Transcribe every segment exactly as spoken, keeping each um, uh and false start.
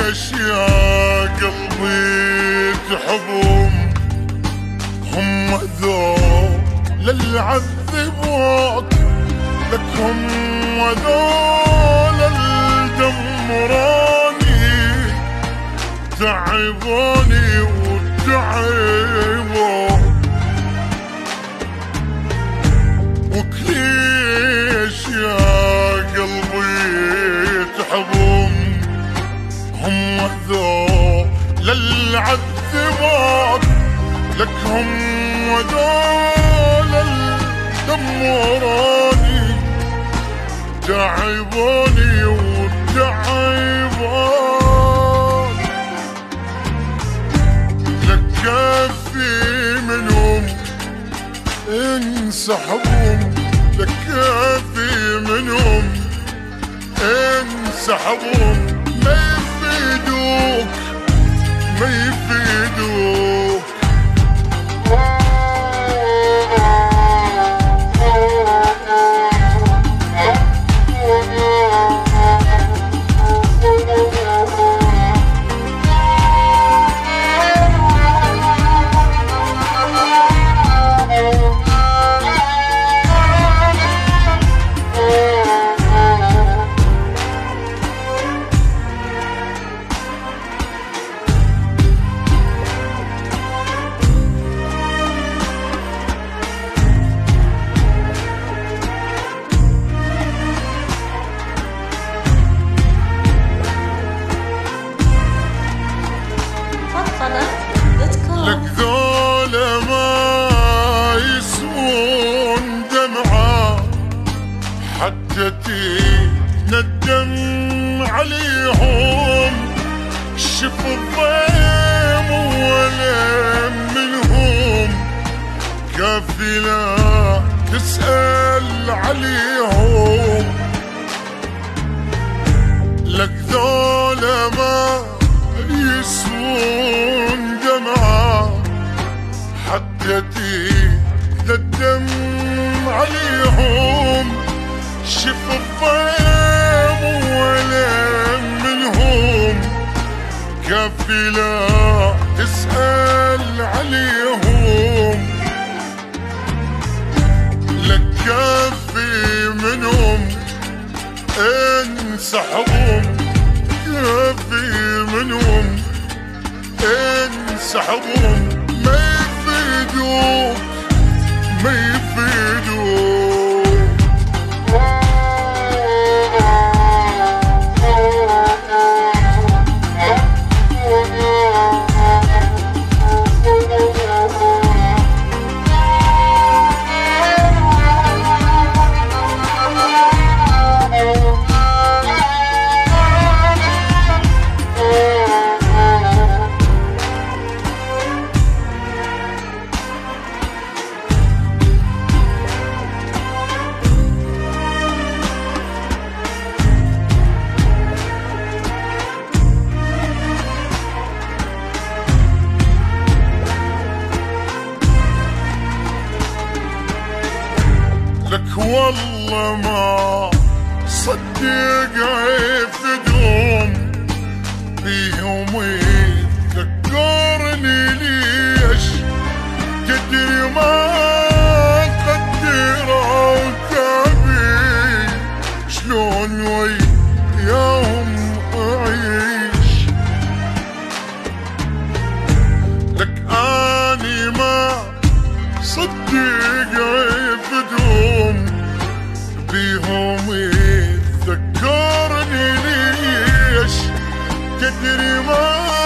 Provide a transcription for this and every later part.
ليش يا قلبي تحبهم؟ هم ذول اللي عذبوك، لك هم ذول اللي دمروني، تعبوني وتعبوا. وكليش يا قلبي تحبهم؟ هم ذول اللي عذبوك، لك هم ذول اللي دمروني، تعبوني وتعبون. لك كافي منهم انسحبهم، لك كافي منهم انسحبهم. ما يفيدوك ما يفيدوك. لك ذولا ما يسوون دمعة، حتى تندم عليهم. شف الضيم ولا منهم، كافي لا تسأل عليهم. لك ذولا ما يسوون دمعة، حتى تندم عليهم. شف الضيم ولا منهم، كافي لا تسأل عليهم. لك كافي منهم انسحبهم، كافي منهم انسحبهم. ما يفيدوك ما يفيدوك. لك والله ما صدق يفدون بيهم يذكرني. ليش تدري ما قدروا تعبي، شلون وياهم أعيش. لك أني ما صدق يفدون بيهم يذكرني. ليش تدري ما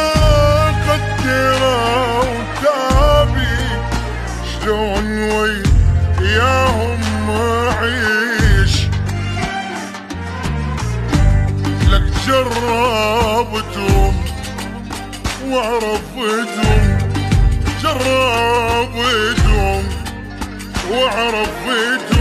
قدروا تعبي، شلون وياهم أعيش. لك جربتهم وعرفتهم، جربتهم وعرفتهم.